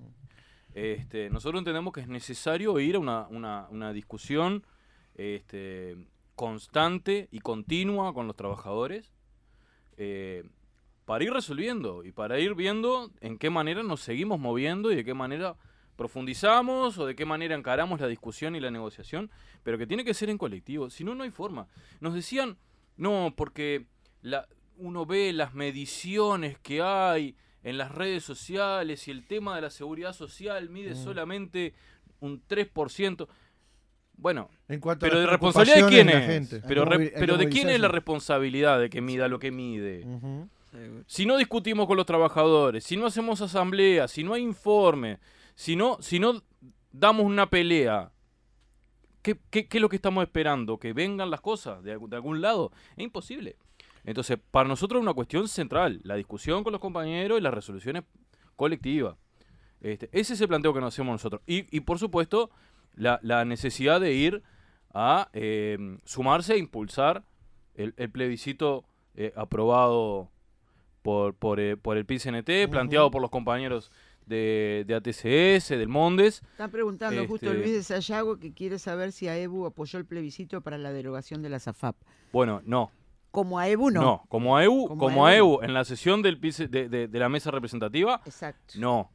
Este, nosotros entendemos que es necesario ir a una, una, una discusión este, constante y continua con los trabajadores, eh, para ir resolviendo y para ir viendo en qué manera nos seguimos moviendo y de qué manera profundizamos o de qué manera encaramos la discusión y la negociación, pero que tiene que ser en colectivo, si no, no hay forma. Nos decían, no, porque la, uno ve las mediciones que hay en las redes sociales y el tema de la seguridad social mide mm. solamente un tres por ciento. Bueno, en pero de responsabilidad de quién es, gente. pero, re, pero de quién es la responsabilidad de que mida lo que mide. Uh-huh. Si no discutimos con los trabajadores, si no hacemos asambleas, si no hay informe, si no, si no damos una pelea, ¿qué, qué, qué es lo que estamos esperando? ¿Que vengan las cosas de, de algún lado? Es imposible. Entonces, para nosotros es una cuestión central, la discusión con los compañeros y las resoluciones colectivas. Este, ese es el planteo que nos hacemos nosotros. Y, y por supuesto, la, la necesidad de ir a eh, sumarse e impulsar el, el plebiscito eh, aprobado por, por, eh, por el P I C N T, uh-huh. planteado por los compañeros de, de A T C S, del Mondes.
Están preguntando
Este-
justo Luis de Sayago que quiere saber si AEBU apoyó el plebiscito para la derogación de la SAFAP.
Bueno, no.
Como AEBU no.
No, como AEBU,
Como
como
AEBU.
AEBU en la sesión del piso- de, de- de la mesa representativa,
Exacto.
no.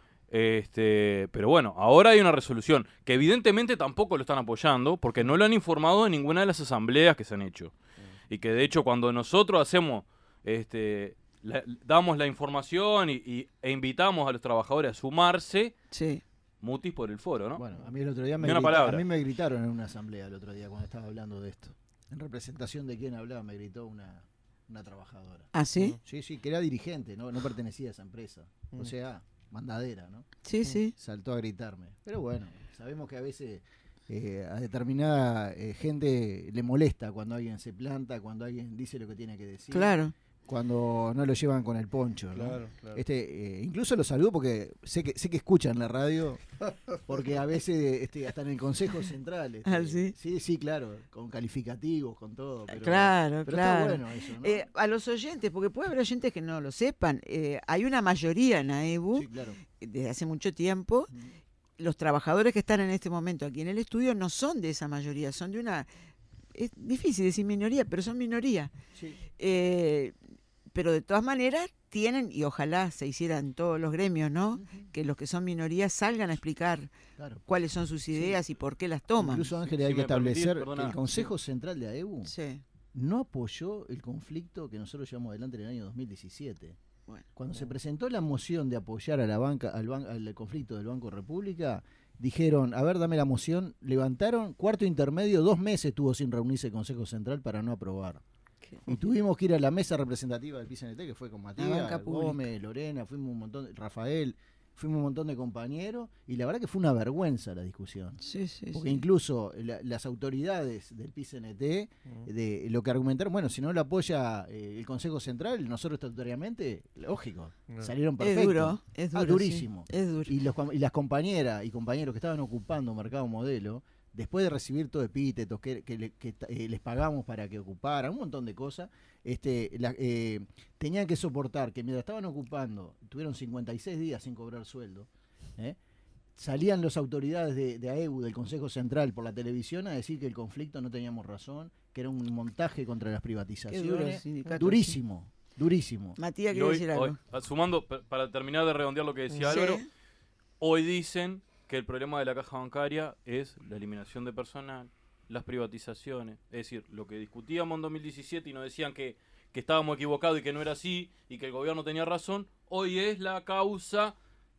Este, pero bueno, ahora hay una resolución que evidentemente tampoco lo están apoyando porque no lo han informado en ninguna de las asambleas que se han hecho. Y que de hecho cuando nosotros hacemos, este, la- damos la información y, y- e invitamos a los trabajadores a sumarse,
Sí.
mutis por el foro, ¿no?
Bueno, a mí el otro día me,
Ni una
grita-
palabra.
a mí me gritaron en una asamblea el otro día cuando estaba hablando de esto. En representación de quién hablaba me gritó una, una trabajadora.
¿Ah, sí?
Sí, sí, que era dirigente, no, no pertenecía a esa empresa.
Mm.
O sea, mandadera, ¿no?
Sí, sí.
Saltó a gritarme. Pero bueno, sabemos que a veces eh, a determinada eh, gente le molesta cuando alguien se planta, cuando alguien dice lo que tiene que decir.
Claro.
Cuando no lo llevan con el poncho, ¿no?
Claro, claro.
Este, eh, incluso los saludo porque sé que sé que escuchan la radio, porque a veces este, hasta en el Consejo Central. Este,
Ah, ¿sí?
sí, sí, claro, con calificativos, con todo. Pero,
Claro,
pero
claro.
está bueno eso, ¿no?
Eh, a los oyentes, porque puede haber oyentes que no lo sepan, eh, hay una mayoría en AEBU
Sí, claro.
desde hace mucho tiempo. Los trabajadores que están en este momento aquí en el estudio no son de esa mayoría, son de una... Es difícil decir minoría, pero son minoría.
Sí.
Eh, pero de todas maneras tienen, y ojalá se hicieran todos los gremios, ¿no? Que los que son minorías salgan a explicar
Claro.
cuáles son sus ideas y por qué las toman.
Incluso, Ángel, hay
Si
que
me permitís,
establecer
perdona.
que el Consejo Central de AEBU
Sí.
no apoyó el conflicto que nosotros llevamos adelante en el año dos mil diecisiete.
Bueno.
Cuando se presentó la moción de apoyar a la banca, al, ban- al conflicto del Banco República, dijeron, a ver, dame la moción, levantaron, cuarto intermedio, dos meses tuvo sin reunirse el Consejo Central para no aprobar. Y tuvimos que ir a la mesa representativa del P C N T, que fue con
banca
Matías,
pública.
Gómez, Lorena, fuimos un montón, de- Rafael, fuimos un montón de compañeros, y la verdad que fue una vergüenza la discusión.
Sí, sí,
Porque
sí.
incluso la- las autoridades del P C N T, de lo que argumentaron, bueno, si no lo apoya eh, el Consejo Central, nosotros estatutariamente, lógico,
No.
salieron
Es
perfectos.
duro, es
Ah,
duro.
durísimo.
sí, es duro.
Y, los, com- y las compañeras y compañeros que estaban ocupando Mercado Modelo, después de recibir todo epítetos que, que, le- que, eh, les pagamos para que ocuparan, un montón de cosas, este, la- eh, tenían que soportar que mientras estaban ocupando, tuvieron cincuenta y seis días sin cobrar sueldo, ¿eh? salían las autoridades de, de AEBU, del Consejo Central, por la televisión a decir que el conflicto no teníamos razón, que era un montaje contra las
Qué duro el
privatizaciones.
sindicato,
Durísimo, durísimo.
sí. Matías,
Y
quiere
hoy-
decir algo.
hoy, ah, sumando, pa- para terminar de redondear lo que decía
Sí.
Álvaro, hoy dicen que el problema de la caja bancaria es la eliminación de personal, las privatizaciones. Es decir, lo que discutíamos en dos mil diecisiete y nos decían que, que estábamos equivocados y que no era así y que el gobierno tenía razón, hoy es la causa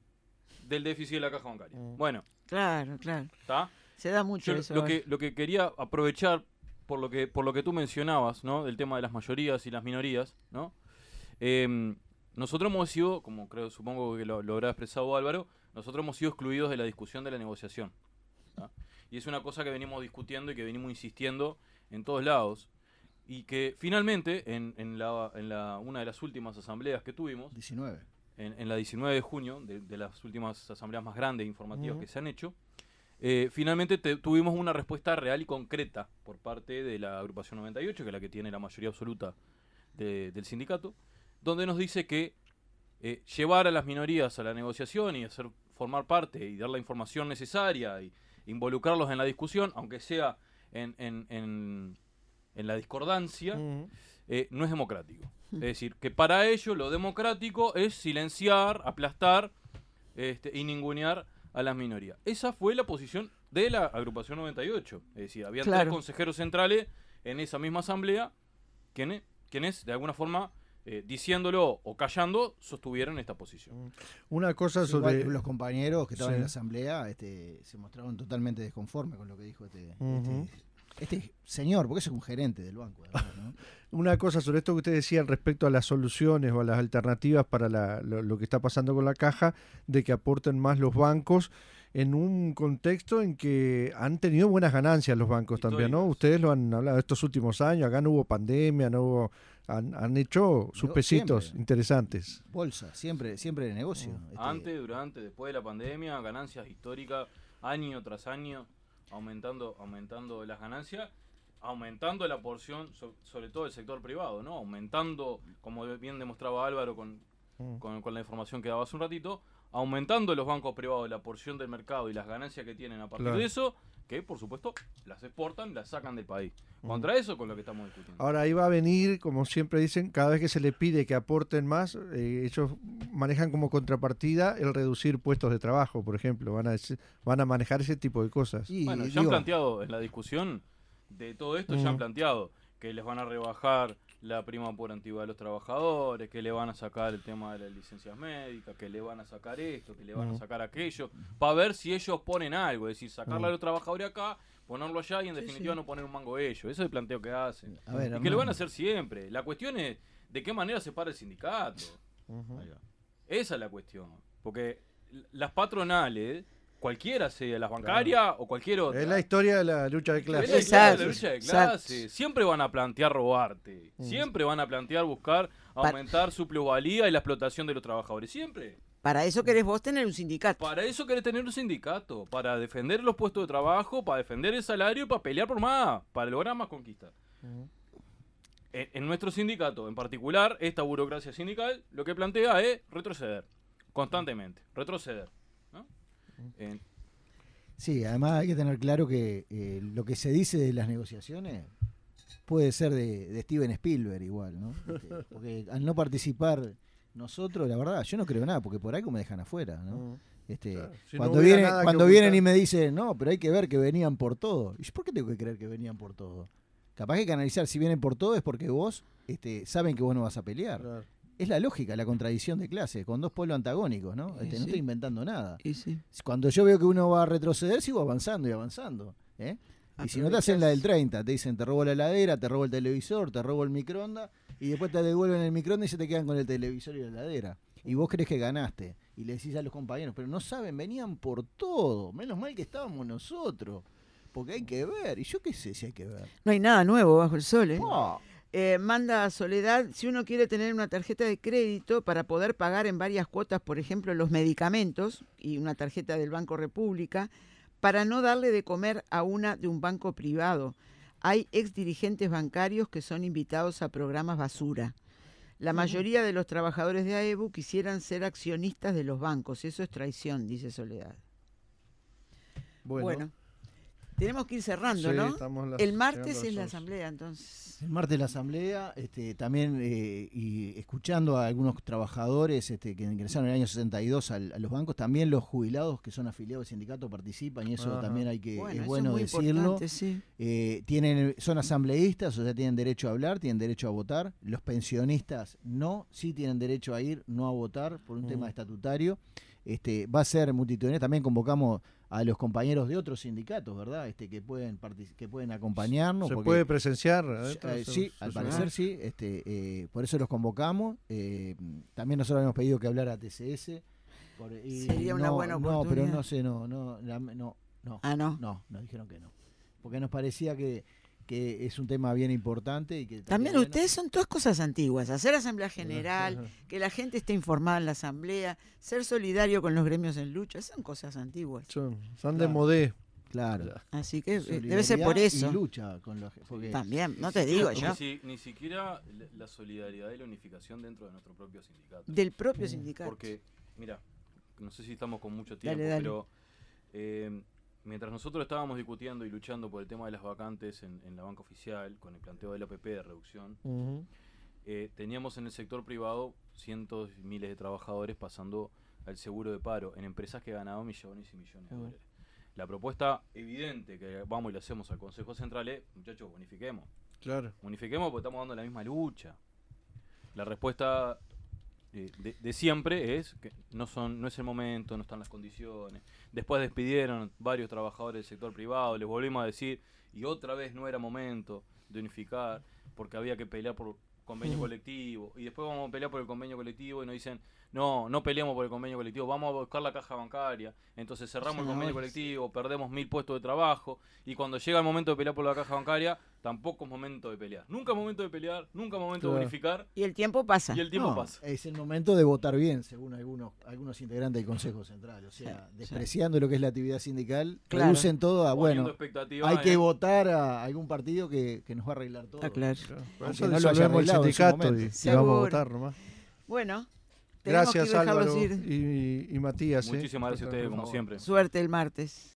del déficit de la caja bancaria.
Mm.
Bueno,
Claro, claro.
¿está?
Se da mucho
Yo
eso.
lo
ahora.
que, lo que quería aprovechar por lo que, por lo que tú mencionabas, ¿no? Del tema de las mayorías y las minorías, ¿no? Em, nosotros hemos sido, como creo, supongo que lo, lo habrá expresado Álvaro, nosotros hemos sido excluidos de la discusión de la negociación. ¿tá? Y es una cosa que venimos discutiendo y que venimos insistiendo en todos lados. Y que finalmente, en, en, la, en la, una de las últimas asambleas que tuvimos,
diecinueve.
en, en la diecinueve de junio, de, de las últimas asambleas más grandes e informativas
Ujú.
que se han hecho, eh, finalmente te- tuvimos una respuesta real y concreta por parte de la agrupación noventa y ocho, que es la que tiene la mayoría absoluta de- del sindicato, donde nos dice que eh, llevar a las minorías a la negociación y hacer formar parte y dar la información necesaria y involucrarlos en la discusión, aunque sea en, en, en, en la discordancia,
Ujú.
eh, no es democrático. Es decir, que para ellos lo democrático es silenciar, aplastar este, y ningunear a las minorías. Esa fue la posición de la agrupación noventa y ocho. Es decir, había
Claro.
tres consejeros centrales en esa misma asamblea quienes, quienes de alguna forma, eh, diciéndolo o callando, sostuvieron esta posición.
Una cosa
Sí, igual
sobre...
los compañeros que estaban
Sí.
en la asamblea este, se mostraron totalmente desconformes con lo que dijo este,
Ujú.
este, este señor, porque es un gerente del banco. además, ¿no?
Una cosa sobre esto que usted decía respecto a las soluciones o a las alternativas para la- lo, lo que está pasando con la caja, de que aporten más los bancos en un contexto en que han tenido buenas ganancias los bancos también, ¿no?
Históricas.
Ustedes lo han hablado estos últimos años, acá no hubo pandemia, no hubo, han, han hecho sus
Yo
pesitos
siempre.
interesantes.
Bolsa, siempre, siempre de negocio. Este,
Antes, durante, después de la pandemia, ganancias históricas, año tras año, aumentando, aumentando las ganancias, aumentando la porción, so- sobre todo el sector privado, ¿no? Aumentando, como bien demostraba Álvaro con,
Mm.
con, con la información que daba hace un ratito, aumentando los bancos privados la porción del mercado y las ganancias que tienen a partir
Claro.
de eso, que por supuesto las exportan, las sacan del país. Contra eso con lo que estamos discutiendo.
Ahora ahí va a venir, como siempre dicen, cada vez que se le pide que aporten más, eh, ellos manejan como contrapartida el reducir puestos de trabajo, por ejemplo. Van a, dec- van a manejar ese tipo de cosas.
Y,
Bueno, ya
digo,
han planteado en la discusión de todo esto, ya han
Mm.
planteado que les van a rebajar la prima por antigüedad a los trabajadores, que le van a sacar el tema de las licencias médicas, que le van a sacar esto, que le van
Mm.
a sacar aquello, para ver si ellos ponen algo, es decir, sacarle
Mm.
a los trabajadores acá, ponerlo allá y en
Sí,
definitiva
sí.
no poner un mango ellos. Eso es el planteo que hacen.
a ver,
Y que
Hernán,
lo van a hacer siempre. La cuestión es de qué manera se para el sindicato.
Ujú.
ahí va.
Esa es la cuestión. Porque l- las patronales, cualquiera sea, las bancarias o cualquier otra.
Es la historia de la lucha de
Es la
clases.
historia de
Exacto,
la lucha de
exacto.
clase. Siempre van a plantear robarte.
Mm.
Siempre van a plantear buscar aumentar su plusvalía y la explotación de los trabajadores. Siempre.
Para eso querés vos tener un sindicato.
Para eso querés tener un sindicato. Para defender los puestos de trabajo, para defender el salario y para pelear por más. Para lograr más conquistas.
Ujú.
En, en nuestro sindicato, en particular, esta burocracia sindical lo que plantea es retroceder. Constantemente. Retroceder. ¿no? En-
Sí, además hay que tener claro que eh, lo que se dice de las negociaciones puede ser de, de Steven Spielberg igual, ¿no? Este, porque al no participar nosotros, la verdad, yo no creo nada, porque por algo me dejan afuera, ¿no?
Ujú.
Este,
Claro, si no
cuando
hubiera
vienen,
nada que
cuando vienen
ocultar.
y me dicen, no, pero hay que ver que venían por todo. ¿Y yo por qué tengo que creer que venían por todo? Capaz que hay que analizar si vienen por todo es porque vos este, saben que vos no vas a pelear.
Claro.
Es la lógica, la contradicción de clase, con dos polos antagónicos, ¿no?
Sí,
Este, no
sí.
estoy inventando nada.
Y sí.
Cuando yo veo que uno va a retroceder, sigo avanzando y avanzando. ¿eh? Y si no te hacen la del treinta, te dicen te robo la heladera, te robo el televisor, te robo el microondas, y después te devuelven el microondas y se te quedan con el televisor y la heladera. Y vos crees que ganaste. Y le decís a los compañeros, pero no saben, venían por todo. Menos mal que estábamos nosotros. Porque hay que ver. Y yo qué sé si hay que ver.
No hay nada nuevo bajo el sol, ¿eh?
Ah,
Eh, manda a Soledad, si uno quiere tener una tarjeta de crédito para poder pagar en varias cuotas, por ejemplo, los medicamentos y una tarjeta del Banco República, para no darle de comer a una de un banco privado. Hay ex dirigentes bancarios que son invitados a programas basura. La mayoría de los trabajadores de A E B U quisieran ser accionistas de los bancos. Eso es traición, dice Soledad.
Bueno,
Bueno, tenemos que ir cerrando,
sí,
¿no?
estamos las-
El martes
llegando a
es la
las once.
asamblea, entonces.
el martes la asamblea, este, también eh, y escuchando a algunos trabajadores este, que ingresaron en el año sesenta y dos al- a los bancos, también los jubilados que son afiliados al sindicato participan y eso
Ajá.
también hay que,
Bueno,
es
eso
bueno
muy
decirlo.
importante, sí.
Eh, tienen, son asambleístas, o sea, tienen derecho a hablar, tienen derecho a votar. Los pensionistas no, sí tienen derecho a ir, no a votar por un
Mm.
tema estatutario. Este, va a ser multitudinario. También convocamos a los compañeros de otros sindicatos, ¿verdad? Este, que pueden partici- que pueden acompañarnos.
¿Se
porque-
puede presenciar? adentro?
eh,
¿Se-
sí,
se
al
suena?
parecer sí. Este, eh, por eso los convocamos. Eh, también nosotros habíamos pedido que hablara T C S. por- y
Sería una
no,
buena
No, pero
oportunidad.
no sé, no, no, la- no, no.
Ah, no.
No, nos dijeron que no. Porque nos parecía que, que es un tema bien importante y que
También
bueno,
ustedes son todas cosas antiguas. Hacer asamblea general,
Ajá.
que la gente esté informada en la asamblea, ser solidario con los gremios en lucha, son cosas antiguas.
Son, son de
Claro.
modé.
Claro.
Así que eh, debe ser por
solidaridad
eso.
Y lucha con los, porque
También, no te digo
Ni,
yo.
si- ni siquiera la- la solidaridad y la unificación dentro de nuestro propio sindicato.
Del propio sindicato.
Porque, mira, no sé si estamos con mucho tiempo,
Dale, dale.
pero eh, mientras nosotros estábamos discutiendo y luchando por el tema de las vacantes en, en la banca oficial, con el planteo del O P P de reducción,
Ujú.
eh, teníamos en el sector privado cientos y miles de trabajadores pasando al seguro de paro en empresas que ganaban millones y millones de
Ujú.
dólares. La propuesta evidente que vamos y le hacemos al Consejo Central es, muchachos, bonifiquemos.
Claro.
Bonifiquemos porque estamos dando la misma lucha. La respuesta eh, de, de siempre es que no son no es el momento, no están las condiciones. Después despidieron varios trabajadores del sector privado, les volvimos a decir, y otra vez no era momento de unificar porque había que pelear por convenio
Ujú.
colectivo. Y después vamos a pelear por el convenio colectivo y nos dicen, no, no peleamos por el convenio colectivo, vamos a buscar la caja bancaria. Entonces cerramos el convenio
Senadores.
colectivo, perdemos mil puestos de trabajo. Y cuando llega el momento de pelear por la caja bancaria, tampoco es momento de pelear. Nunca es momento de pelear, nunca es momento
Claro.
de bonificar.
Y el tiempo pasa.
Y el tiempo
no,
pasa.
es el momento de votar bien, según algunos algunos integrantes del Consejo Central. O sea,
Sí,
despreciando lo que es la actividad sindical,
Claro.
reducen todo a,
Poniendo
bueno,
expectativas
hay que
en-
votar a algún partido que, que nos va a arreglar todo.
Está claro.
Claro. Por
Aunque
eso
no lo haya
disolvemos el
arreglado en su
sindicato y,
momento.
y vamos a
Seguro.
votar nomás.
Bueno, Tenemos
Gracias
que dejarlos
Álvaro
ir.
y, y Matías. ¿eh?
Muchísimas gracias a
Por
ustedes, como
favor.
siempre.
Suerte el martes.